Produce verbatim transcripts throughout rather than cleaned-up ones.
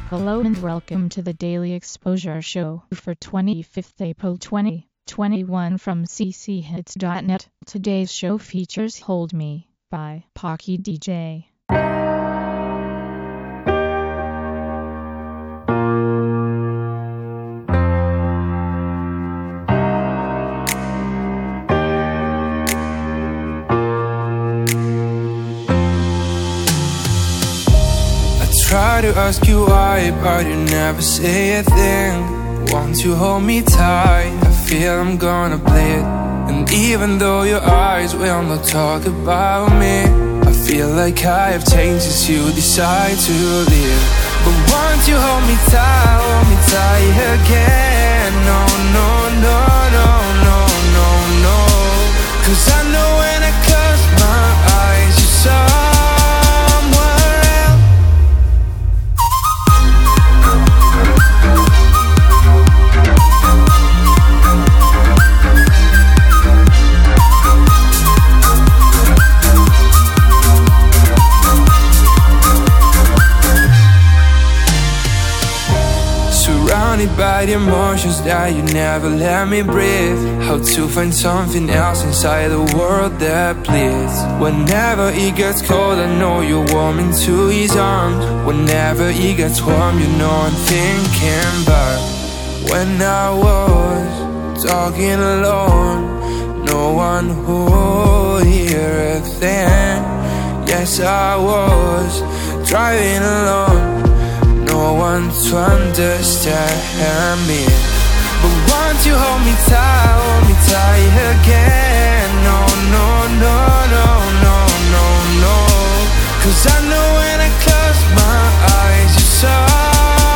Hello and welcome to the Daily Exposure Show for twenty-fifth April twenty twenty-one from c c hits dot net. Today's show features Hold Me by Pocky D J. Try to ask you why, but you never say a thing. Want to hold me tight, I feel I'm gonna bleed. And even though your eyes will not talk about me, I feel like I have changed since you decide to leave. But won't you hold me tight, hold me tight again? No, no, no, no, no, no, no. Cause I know when I close my eyes, you're so by the emotions that you never let me breathe. How to find something else inside the world that bleeds. Whenever it gets cold, I know you're warm into his arms. Whenever it gets warm, you know I'm thinking back when I was talking alone, no one would hear a thing. Yes, I was driving alone, no one to understand me. But won't you hold me tight, hold me tight again? No, no, no, no, no, no, no. Cause I know when I close my eyes, you're somewhere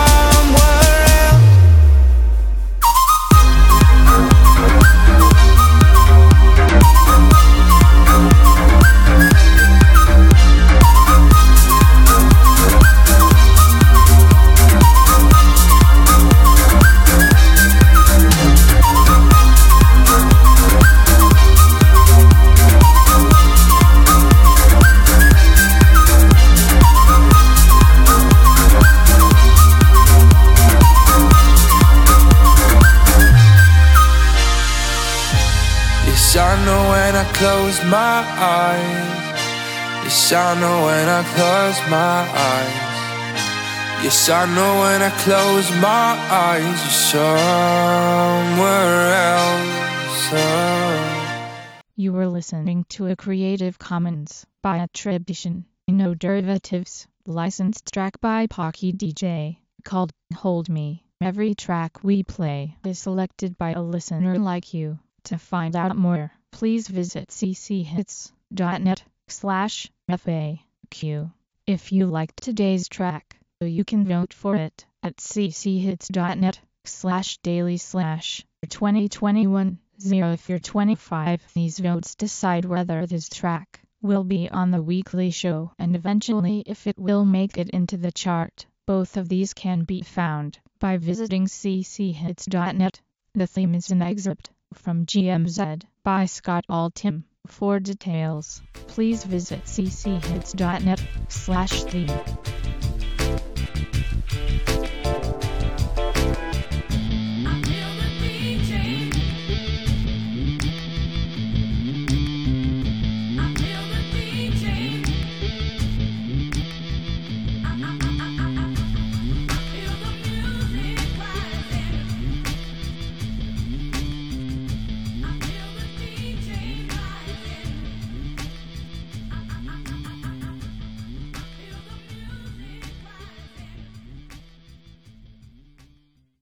I know when I close my eyes. Yes, I know when I close my eyes. Yes, I know when I close my eyes, you're somewhere else. Oh. You were listening to a Creative Commons by attribution, no derivatives, licensed track by Pocky D J, called Hold Me. Every track we play is selected by a listener like you. To find out more, please visit c c hits dot net slash F A Q. If you liked today's track, you can vote for it at c c hits dot net slash daily slash twenty twenty-one zero. If you're twenty-five, these votes decide whether this track will be on the weekly show and eventually if it will make it into the chart. Both of these can be found by visiting c c hits dot net. The theme is an excerpt from G M Z by Scott Altham. For details, please visit c c hits dot net slash theme.